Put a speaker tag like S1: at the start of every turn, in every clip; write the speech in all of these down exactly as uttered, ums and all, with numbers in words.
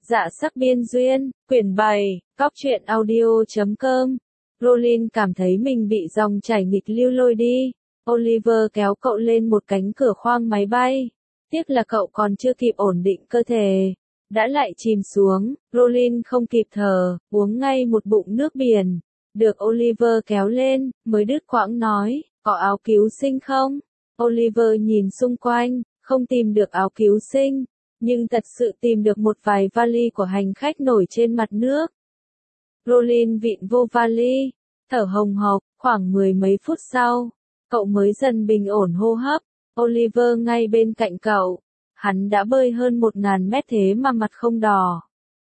S1: Dạ sắc biên duyên, quyển bảy, cóc truyện audio chấm com. Rollin cảm thấy mình bị dòng chảy nghịch lưu lôi đi. Oliver kéo cậu lên một cánh cửa khoang máy bay. Tiếc là cậu còn chưa kịp ổn định cơ thể. Đã lại chìm xuống, Rollin không kịp thở, uống ngay một bụng nước biển. Được Oliver kéo lên, mới đứt quãng nói, có áo cứu sinh không? Oliver nhìn xung quanh, không tìm được áo cứu sinh. Nhưng thật sự tìm được một vài vali của hành khách nổi trên mặt nước. Rollin vịn vô vali, thở hồng hộc, khoảng mười mấy phút sau, cậu mới dần bình ổn hô hấp. Oliver ngay bên cạnh cậu, hắn đã bơi hơn một ngàn mét thế mà mặt không đỏ.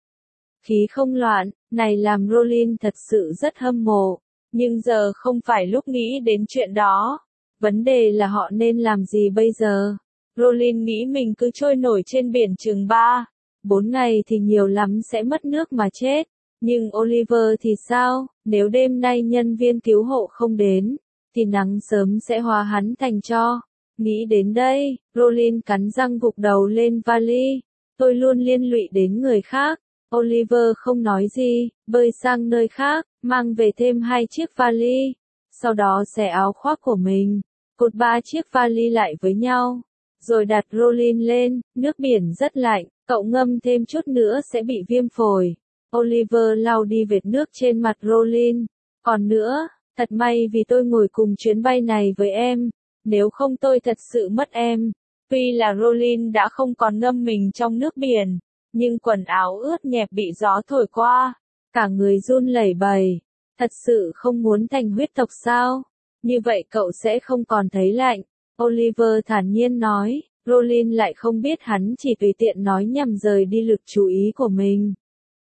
S1: Khí không loạn, này làm Rollin thật sự rất hâm mộ, nhưng giờ không phải lúc nghĩ đến chuyện đó. Vấn đề là họ nên làm gì bây giờ? Rollin nghĩ mình cứ trôi nổi trên biển chừng ba, bốn ngày thì nhiều lắm sẽ mất nước mà chết. Nhưng Oliver thì sao? Nếu đêm nay nhân viên cứu hộ không đến, thì nắng sớm sẽ hóa hắn thành tro. Nghĩ đến đây, Rollin cắn răng gục đầu lên vali. Tôi luôn liên lụy đến người khác. Oliver không nói gì, bơi sang nơi khác, mang về thêm hai chiếc vali. Sau đó xẻ áo khoác của mình, cột ba chiếc vali lại với nhau. Rồi đặt Rollin lên, nước biển rất lạnh, cậu ngâm thêm chút nữa sẽ bị viêm phổi. Oliver lau đi vệt nước trên mặt Rollin. Còn nữa, thật may vì tôi ngồi cùng chuyến bay này với em, nếu không tôi thật sự mất em. Tuy là Rollin đã không còn ngâm mình trong nước biển, nhưng quần áo ướt nhẹp bị gió thổi qua, cả người run lẩy bẩy. Thật sự không muốn thành huyết tộc sao? Như vậy cậu sẽ không còn thấy lạnh. Oliver thản nhiên nói, Rollin lại không biết hắn chỉ tùy tiện nói nhằm rời đi lực chú ý của mình.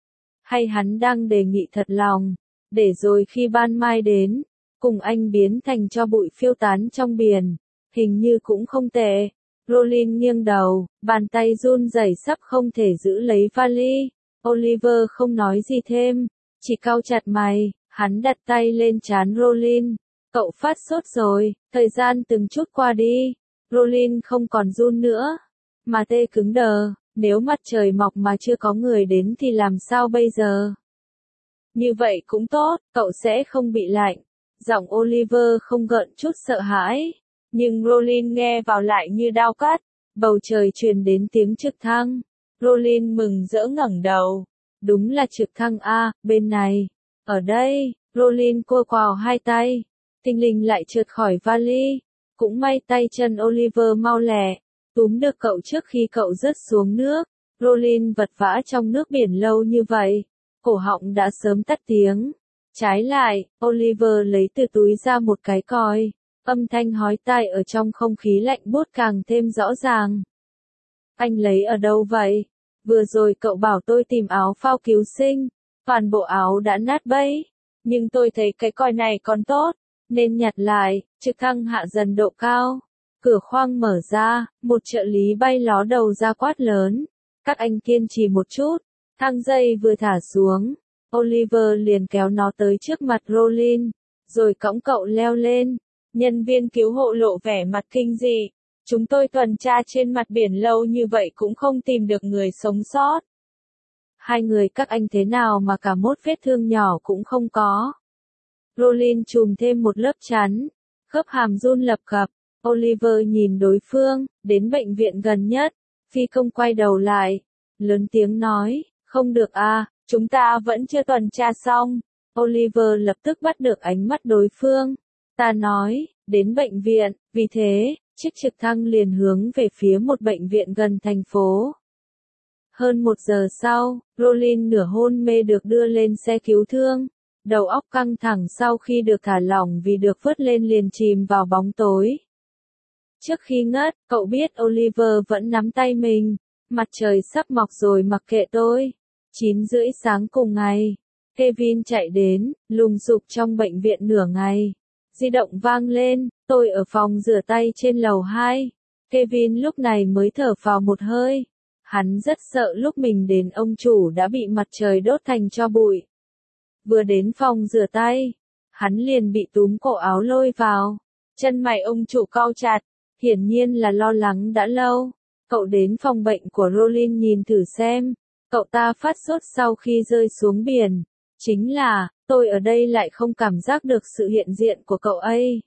S1: Hay hắn đang đề nghị thật lòng, để rồi khi ban mai đến, cùng anh biến thành tro bụi phiêu tán trong biển. Hình như cũng không tệ. Rollin nghiêng đầu, bàn tay run rẩy sắp không thể giữ lấy vali. Oliver không nói gì thêm, chỉ cau chặt mày, hắn đặt tay lên trán Rollin. Cậu phát sốt rồi, thời gian từng chút qua đi. Rollin không còn run nữa, mà tê cứng đờ. Nếu mặt trời mọc mà chưa có người đến thì làm sao bây giờ? Như vậy cũng tốt, cậu sẽ không bị lạnh. Giọng Oliver không gợn chút sợ hãi, nhưng Rollin nghe vào lại như đao cắt. Bầu trời truyền đến tiếng trực thăng. Rollin mừng rỡ ngẩng đầu. Đúng là trực thăng A, bên này. Ở đây, Rollin cua quào hai tay. Tinh linh lại trượt khỏi vali. Cũng may tay chân Oliver mau lẹ, túm được cậu trước khi cậu rớt xuống nước. Rollin vật vã trong nước biển lâu như vậy, cổ họng đã sớm tắt tiếng. Trái lại, Oliver lấy từ túi ra một cái còi, âm thanh hói tai ở trong không khí lạnh buốt càng thêm rõ ràng. Anh lấy ở đâu vậy? Vừa rồi cậu bảo tôi tìm áo phao cứu sinh, toàn bộ áo đã nát bấy, nhưng tôi thấy cái còi này còn tốt, nên nhặt lại. Trực thăng hạ dần độ cao, cửa khoang mở ra, một trợ lý bay ló đầu ra quát lớn, các anh kiên trì một chút. Thang dây vừa thả xuống, Oliver liền kéo nó tới trước mặt Rollin, rồi cõng cậu leo lên. Nhân viên cứu hộ lộ vẻ mặt kinh dị, chúng tôi tuần tra trên mặt biển lâu như vậy cũng không tìm được người sống sót. Hai người các anh thế nào mà cả một vết thương nhỏ cũng không có? Rollin trùm thêm một lớp chắn, khớp hàm run lập cập. Oliver nhìn đối phương, đến bệnh viện gần nhất. Phi công quay đầu lại, lớn tiếng nói, không được à, chúng ta vẫn chưa tuần tra xong. Oliver lập tức bắt được ánh mắt đối phương. Ta nói, đến bệnh viện, vì thế, chiếc trực thăng liền hướng về phía một bệnh viện gần thành phố. Hơn một giờ sau, Rollin nửa hôn mê được đưa lên xe cứu thương. Đầu óc căng thẳng sau khi được thả lỏng vì được vớt lên liền chìm vào bóng tối. Trước khi ngất, cậu biết Oliver vẫn nắm tay mình. Mặt trời sắp mọc rồi mặc kệ tôi. chín rưỡi sáng cùng ngày, Kevin chạy đến, lùng sục trong bệnh viện nửa ngày. Di động vang lên, tôi ở phòng rửa tay trên lầu hai. Kevin lúc này mới thở phào một hơi. Hắn rất sợ lúc mình đến ông chủ đã bị mặt trời đốt thành tro bụi. Vừa đến phòng rửa tay, hắn liền bị túm cổ áo lôi vào. Chân mày ông chủ cau chặt, hiển nhiên là lo lắng đã lâu. Cậu đến phòng bệnh của Rollin nhìn thử xem, Cậu ta phát sốt sau khi rơi xuống biển. Chính là, tôi ở đây lại không cảm giác được sự hiện diện của cậu ấy.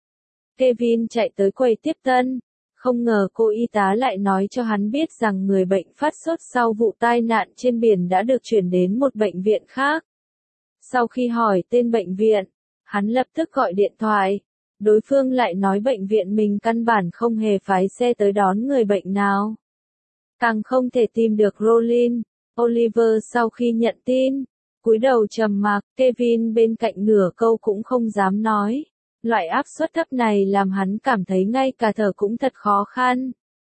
S1: Kevin chạy tới quầy tiếp tân. Không ngờ cô y tá lại nói cho hắn biết rằng người bệnh phát sốt sau vụ tai nạn trên biển đã được chuyển đến một bệnh viện khác. Sau khi hỏi tên bệnh viện, hắn lập tức gọi điện thoại. Đối phương lại nói bệnh viện mình căn bản không hề phái xe tới đón người bệnh nào. Càng không thể tìm được Rollin. Oliver sau khi nhận tin, cúi đầu trầm mặc, Kevin bên cạnh nửa câu cũng không dám nói. Loại áp suất thấp này làm hắn cảm thấy ngay cả thở cũng thật khó khăn.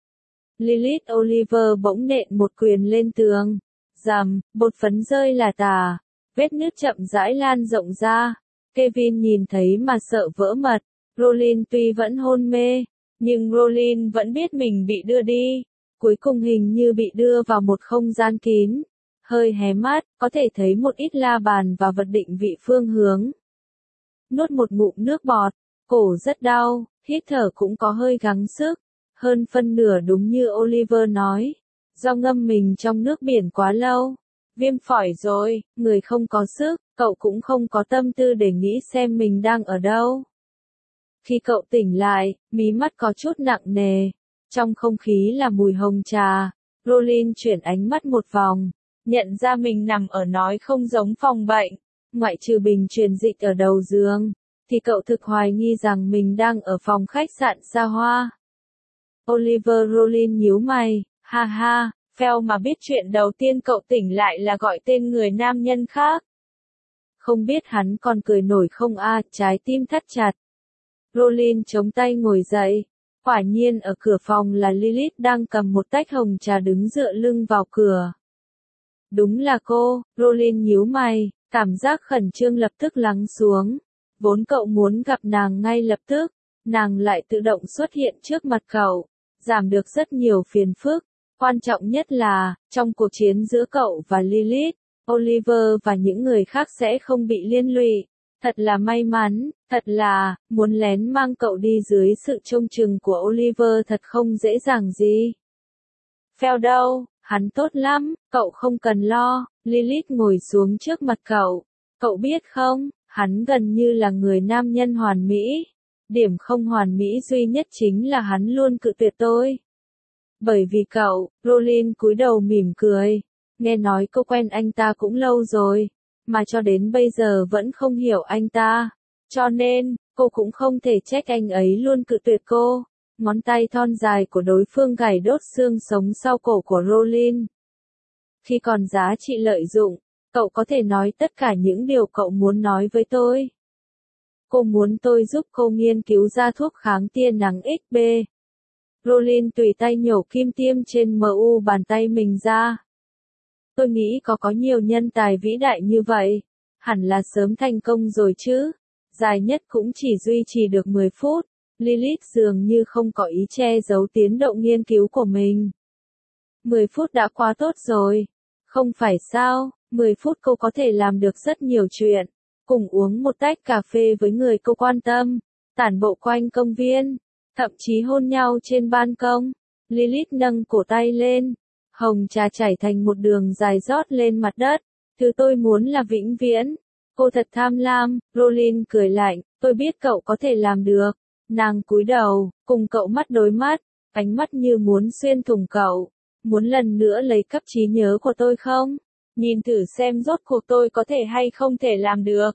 S1: Lilith Oliver bỗng nện một quyền lên tường. Rầm, bột phấn rơi là tả. Vết nứt chậm rãi lan rộng ra. Kevin nhìn thấy mà sợ vỡ mật. Rollin tuy vẫn hôn mê, nhưng Rollin vẫn biết mình bị đưa đi. Cuối cùng hình như bị đưa vào một không gian kín. Hơi hé mắt, có thể thấy một ít la bàn và vật định vị phương hướng. Nuốt một ngụm nước bọt, cổ rất đau, hít thở cũng có hơi gắng sức. Hơn phân nửa đúng như Oliver nói, do ngâm mình trong nước biển quá lâu. Viêm phổi rồi, người không có sức, cậu cũng không có tâm tư để nghĩ xem mình đang ở đâu. Khi cậu tỉnh lại, mí mắt có chút nặng nề. Trong không khí là mùi hồng trà. Rollin chuyển ánh mắt một vòng, nhận ra mình nằm ở nói không giống phòng bệnh. Ngoại trừ bình truyền dịch ở đầu giường, thì cậu thực hoài nghi rằng mình đang ở phòng khách sạn xa hoa. Oliver Rollin nhíu mày, ha ha, Phèo mà biết chuyện đầu tiên cậu tỉnh lại là gọi tên người nam nhân khác. Không biết hắn còn cười nổi không a, à, trái tim thắt chặt. Rollin chống tay ngồi dậy. Quả nhiên ở cửa phòng là Lilith đang cầm một tách hồng trà đứng dựa lưng vào cửa. Đúng là cô, Rollin nhíu mày, cảm giác khẩn trương lập tức lắng xuống. Vốn cậu muốn gặp nàng ngay lập tức, nàng lại tự động xuất hiện trước mặt cậu, giảm được rất nhiều phiền phức. Quan trọng nhất là, trong cuộc chiến giữa cậu và Lilith, Oliver và những người khác sẽ không bị liên lụy. Thật là may mắn, thật là, muốn lén mang cậu đi dưới sự trông chừng của Oliver thật không dễ dàng gì. Phèo đâu, hắn tốt lắm, cậu không cần lo. Lilith ngồi xuống trước mặt cậu. Cậu biết không, hắn gần như là người nam nhân hoàn mỹ. Điểm không hoàn mỹ duy nhất chính là hắn luôn cự tuyệt tôi. Bởi vì cậu, Rollin cúi đầu mỉm cười. Nghe nói cô quen anh ta cũng lâu rồi, mà cho đến bây giờ vẫn không hiểu anh ta. Cho nên, cô cũng không thể trách anh ấy luôn cự tuyệt cô. Ngón tay thon dài của đối phương gảy đốt xương sống sau cổ của Rollin. Khi còn giá trị lợi dụng, cậu có thể nói tất cả những điều cậu muốn nói với tôi. Cô muốn tôi giúp cô nghiên cứu ra thuốc kháng tia nắng ích bê. Rollin tùy tay nhổ kim tiêm trên mu bàn tay mình ra. Tôi nghĩ có có nhiều nhân tài vĩ đại như vậy, hẳn là sớm thành công rồi chứ. Dài nhất cũng chỉ duy trì được mười phút. Lilith dường như không có ý che giấu tiến độ nghiên cứu của mình. mười phút đã quá tốt rồi. Không phải sao, mười phút cô có thể làm được rất nhiều chuyện. Cùng uống một tách cà phê với người cô quan tâm, tản bộ quanh công viên, thậm chí hôn nhau trên ban công. Lilith nâng cổ tay lên, hồng trà chảy thành một đường dài rót lên mặt đất. Thứ tôi muốn là vĩnh viễn. Cô thật tham lam. Rollin cười lạnh, tôi biết cậu có thể làm được. Nàng cúi đầu, cùng cậu mắt đối mắt, ánh mắt như muốn xuyên thủng cậu. Muốn lần nữa lấy cắp trí nhớ của tôi không? Nhìn thử xem rốt cuộc tôi có thể hay không thể làm được.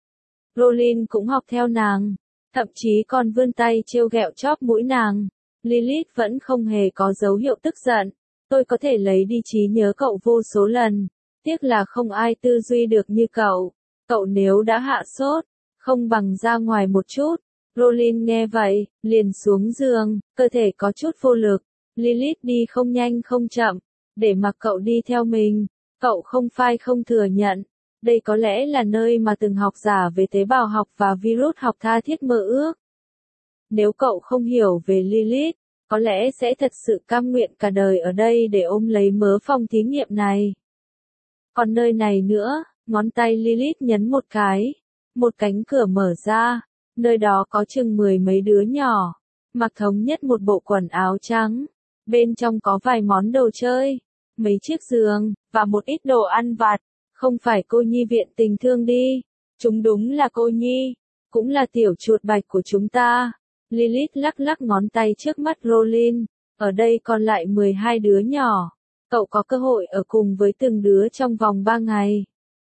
S1: Rollin cũng học theo nàng, thậm chí còn vươn tay trêu ghẹo chóp mũi nàng. Lilith vẫn không hề có dấu hiệu tức giận. Tôi có thể lấy đi trí nhớ cậu vô số lần. Tiếc là không ai tư duy được như cậu. Cậu nếu đã hạ sốt, không bằng ra ngoài một chút. Rollin nghe vậy, liền xuống giường, cơ thể có chút vô lực. Lilith đi không nhanh không chậm, để mặc cậu đi theo mình. Cậu không phai không thừa nhận. Đây có lẽ là nơi mà từng học giả về tế bào học và virus học tha thiết mơ ước. Nếu cậu không hiểu về Lilith, có lẽ sẽ thật sự cam nguyện cả đời ở đây để ôm lấy mớ phòng thí nghiệm này. Còn nơi này nữa, ngón tay Lilith nhấn một cái. Một cánh cửa mở ra. Nơi đó có chừng mười mấy đứa nhỏ, mặc thống nhất một bộ quần áo trắng. Bên trong có vài món đồ chơi, mấy chiếc giường, và một ít đồ ăn vặt. Không phải cô nhi viện tình thương đi. Chúng đúng là cô nhi. Cũng là tiểu chuột bạch của chúng ta. Lilith lắc lắc ngón tay trước mắt Rollin. Ở đây còn lại mười hai đứa nhỏ. Cậu có cơ hội ở cùng với từng đứa trong vòng ba ngày.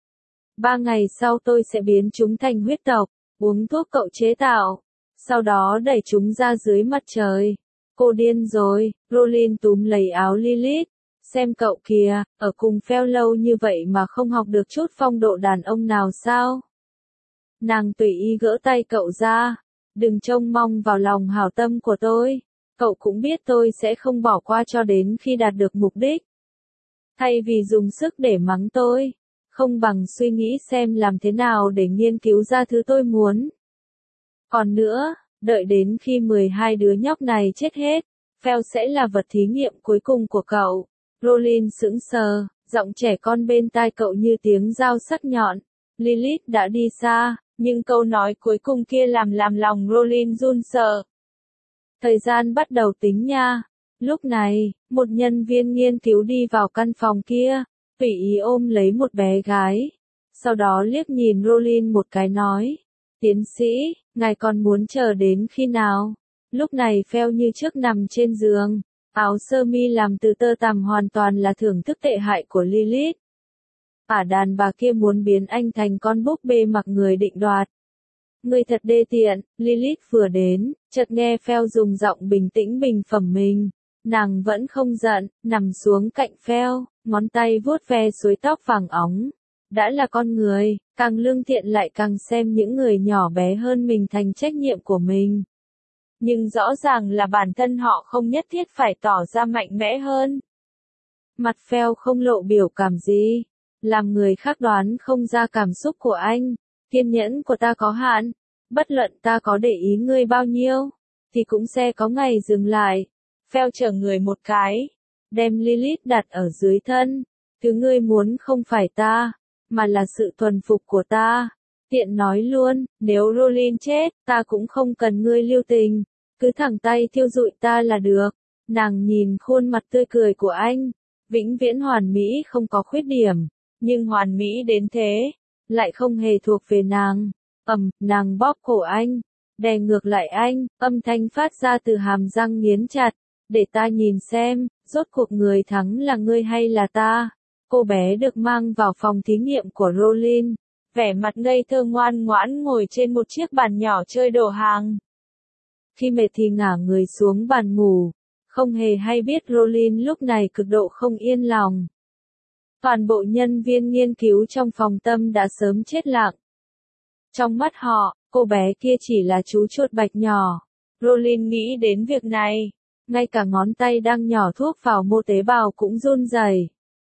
S1: Ba ngày sau tôi sẽ biến chúng thành huyết tộc, uống thuốc cậu chế tạo. Sau đó đẩy chúng ra dưới mặt trời. Cô điên rồi, Rollin túm lấy áo Lilith. Xem cậu kìa, ở cùng Phèo lâu như vậy mà không học được chút phong độ đàn ông nào sao? Nàng tùy ý gỡ tay cậu ra. Đừng trông mong vào lòng hảo tâm của tôi. Cậu cũng biết tôi sẽ không bỏ qua cho đến khi đạt được mục đích. Thay vì dùng sức để mắng tôi, không bằng suy nghĩ xem làm thế nào để nghiên cứu ra thứ tôi muốn. Còn nữa, đợi đến khi mười hai đứa nhóc này chết hết, Phèo sẽ là vật thí nghiệm cuối cùng của cậu. Rollin sững sờ, giọng trẻ con bên tai cậu như tiếng dao sắc nhọn. Lilith đã đi xa, nhưng câu nói cuối cùng kia làm làm lòng Rollin run sợ. Thời gian bắt đầu tính nha. Lúc này, một nhân viên nghiên cứu đi vào căn phòng kia, tùy ý ôm lấy một bé gái. Sau đó liếc nhìn Rollin một cái nói, tiến sĩ, ngài còn muốn chờ đến khi nào? Lúc này Phèo như trước nằm trên giường, áo sơ mi làm từ tơ tằm hoàn toàn là thưởng thức tệ hại của Lilith. Ả đàn bà kia muốn biến anh thành con búp bê mặc người định đoạt. Người thật đê tiện, Lilith vừa đến, chợt nghe Phèo dùng giọng bình tĩnh bình phẩm mình. Nàng vẫn không giận, nằm xuống cạnh Phèo, ngón tay vuốt ve suối tóc vàng óng. Đã là con người, càng lương thiện lại càng xem những người nhỏ bé hơn mình thành trách nhiệm của mình. Nhưng rõ ràng là bản thân họ không nhất thiết phải tỏ ra mạnh mẽ hơn. Mặt Phèo không lộ biểu cảm gì, làm người khác đoán không ra cảm xúc của anh. Kiên nhẫn của ta có hạn, bất luận ta có để ý ngươi bao nhiêu, thì cũng sẽ có ngày dừng lại. Phèo trở người một cái, đem Lilith đặt ở dưới thân. Thứ ngươi muốn không phải ta, mà là sự thuần phục của ta. Tiện nói luôn, nếu Rollin chết, ta cũng không cần ngươi lưu tình. Cứ thẳng tay thiêu rụi ta là được. Nàng nhìn khuôn mặt tươi cười của anh, vĩnh viễn hoàn mỹ không có khuyết điểm, nhưng hoàn mỹ đến thế, lại không hề thuộc về nàng. Ầm, nàng bóp cổ anh, đè ngược lại anh, âm thanh phát ra từ hàm răng nghiến chặt. Để ta nhìn xem, rốt cuộc người thắng là ngươi hay là ta? Cô bé được mang vào phòng thí nghiệm của Rollin, vẻ mặt ngây thơ ngoan ngoãn ngồi trên một chiếc bàn nhỏ chơi đồ hàng. Khi mệt thì ngả người xuống bàn ngủ, không hề hay biết Rollin lúc này cực độ không yên lòng. Toàn bộ nhân viên nghiên cứu trong phòng tâm đã sớm chết lặng. Trong mắt họ, cô bé kia chỉ là chú chuột bạch nhỏ. Rollin nghĩ đến việc này, ngay cả ngón tay đang nhỏ thuốc vào mô tế bào cũng run rẩy.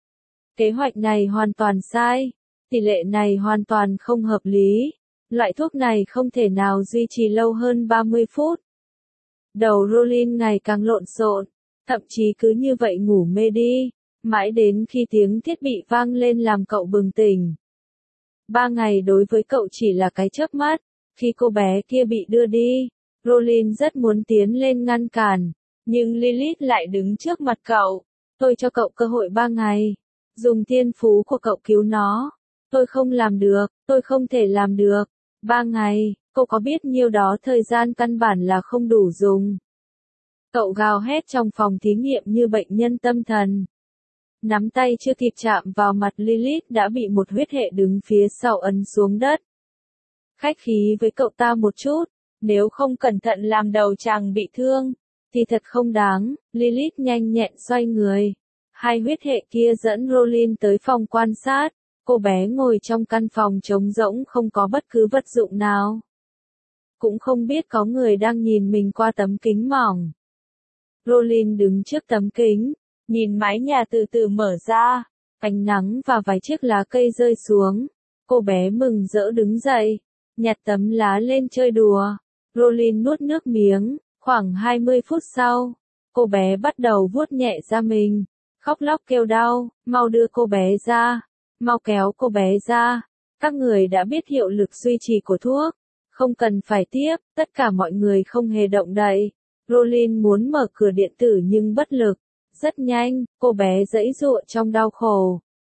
S1: Kế hoạch này hoàn toàn sai, tỷ lệ này hoàn toàn không hợp lý. Loại thuốc này không thể nào duy trì lâu hơn ba mươi phút. Đầu Rollin ngày càng lộn xộn, thậm chí cứ như vậy ngủ mê đi, mãi đến khi tiếng thiết bị vang lên làm cậu bừng tỉnh. Ba ngày đối với cậu chỉ là cái chớp mắt. Khi cô bé kia bị đưa đi, Rollin rất muốn tiến lên ngăn cản, nhưng Lilith lại đứng trước mặt cậu. Tôi cho cậu cơ hội ba ngày, dùng thiên phú của cậu cứu nó. Tôi không làm được, tôi không thể làm được. Ba ngày, cậu có biết nhiêu đó thời gian căn bản là không đủ dùng. Cậu gào hét trong phòng thí nghiệm như bệnh nhân tâm thần. Nắm tay chưa kịp chạm vào mặt Lilith đã bị một huyết hệ đứng phía sau ấn xuống đất. Khách khí với cậu ta một chút, nếu không cẩn thận làm đầu chàng bị thương, thì thật không đáng. Lilith nhanh nhẹn xoay người. Hai huyết hệ kia dẫn Rollin tới phòng quan sát. Cô bé ngồi trong căn phòng trống rỗng không có bất cứ vật dụng nào. Cũng không biết có người đang nhìn mình qua tấm kính mỏng. Rollin đứng trước tấm kính, nhìn mái nhà từ từ mở ra, ánh nắng và vài chiếc lá cây rơi xuống. Cô bé mừng rỡ đứng dậy, nhặt tấm lá lên chơi đùa. Rollin nuốt nước miếng, khoảng hai mươi phút sau, cô bé bắt đầu vuốt nhẹ da mình, khóc lóc kêu đau, mau đưa cô bé ra, mau kéo cô bé ra. Các người đã biết hiệu lực duy trì của thuốc, không cần phải tiếp, tất cả mọi người không hề động đậy. Rollin muốn mở cửa điện tử nhưng bất lực. Rất nhanh, cô bé giãy giụa trong đau khổ.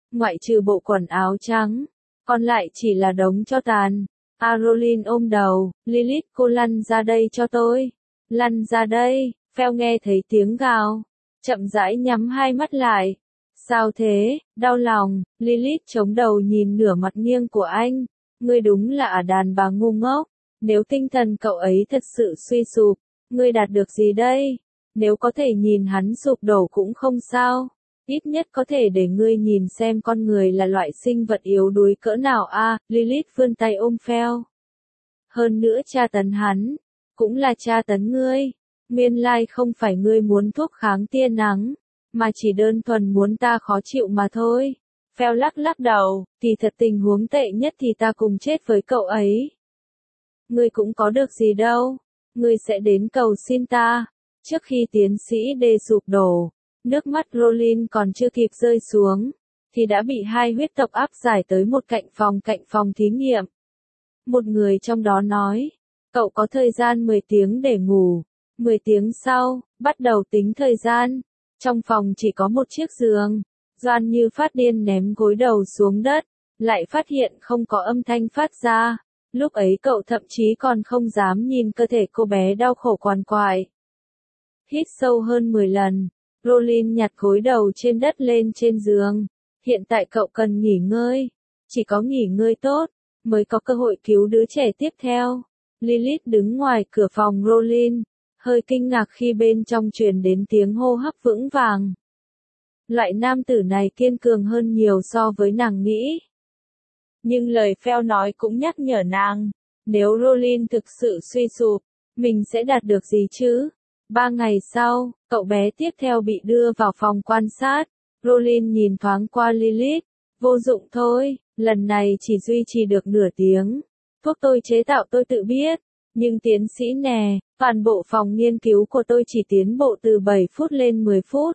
S1: ngoại trừ bộ quần áo trắng, còn lại chỉ là đống tro tàn. Caroline ôm đầu, Lilith cô lăn ra đây cho tôi. Lăn ra đây, Phèo nghe thấy tiếng gào, chậm rãi nhắm hai mắt lại. Sao thế, đau lòng, Lilith chống đầu nhìn nửa mặt nghiêng của anh. Ngươi đúng là ả đàn bà ngu ngốc, nếu tinh thần cậu ấy thật sự suy sụp, ngươi đạt được gì đây? Nếu có thể nhìn hắn sụp đổ cũng không sao, ít nhất có thể để ngươi nhìn xem con người là loại sinh vật yếu đuối cỡ nào a. À, Lilith vươn tay ôm Phèo. Hơn nữa tra tấn hắn, cũng là tra tấn ngươi. Nguyên lai không phải ngươi muốn thuốc kháng tia nắng, mà chỉ đơn thuần muốn ta khó chịu mà thôi. Phèo lắc lắc đầu, thì thật tình huống tệ nhất thì ta cùng chết với cậu ấy. Ngươi cũng có được gì đâu, ngươi sẽ đến cầu xin ta. Trước khi tiến sĩ đề sụp đổ, nước mắt Rollin còn chưa kịp rơi xuống, thì đã bị hai huyết tộc áp giải tới một cạnh phòng cạnh phòng thí nghiệm. Một người trong đó nói, cậu có thời gian mười tiếng để ngủ. mười tiếng sau, bắt đầu tính thời gian. Trong phòng chỉ có một chiếc giường. Doan như phát điên ném gối đầu xuống đất, lại phát hiện không có âm thanh phát ra. Lúc ấy cậu thậm chí còn không dám nhìn cơ thể cô bé đau khổ quằn quại. Hít sâu hơn mười lần, Rollin nhặt gối đầu trên đất lên trên giường. Hiện tại cậu cần nghỉ ngơi. Chỉ có nghỉ ngơi tốt, mới có cơ hội cứu đứa trẻ tiếp theo. Lilith đứng ngoài cửa phòng Rollin, hơi kinh ngạc khi bên trong truyền đến tiếng hô hấp vững vàng. Loại nam tử này kiên cường hơn nhiều so với nàng nghĩ. Nhưng lời Phèo nói cũng nhắc nhở nàng, nếu Rollin thực sự suy sụp, mình sẽ đạt được gì chứ? Ba ngày sau, cậu bé tiếp theo bị đưa vào phòng quan sát. Rollin nhìn thoáng qua Lilith, vô dụng thôi, lần này chỉ duy trì được nửa tiếng. Thuốc tôi chế tạo tôi tự biết, nhưng tiến sĩ nè, toàn bộ phòng nghiên cứu của tôi chỉ tiến bộ từ bảy phút lên mười phút.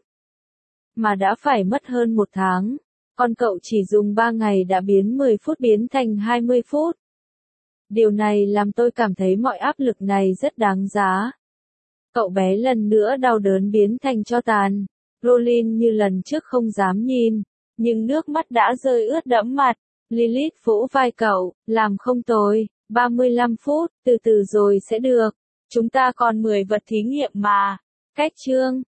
S1: Mà đã phải mất hơn một tháng, còn cậu chỉ dùng ba ngày đã biến mười phút biến thành hai mươi phút. Điều này làm tôi cảm thấy mọi áp lực này rất đáng giá. Cậu bé lần nữa đau đớn biến thành tro tàn. Rollin như lần trước không dám nhìn, nhưng nước mắt đã rơi ướt đẫm mặt. Lilith vỗ vai cậu, làm không tồi, ba mươi lăm phút, từ từ rồi sẽ được. Chúng ta còn mười vật thí nghiệm mà. Cách chương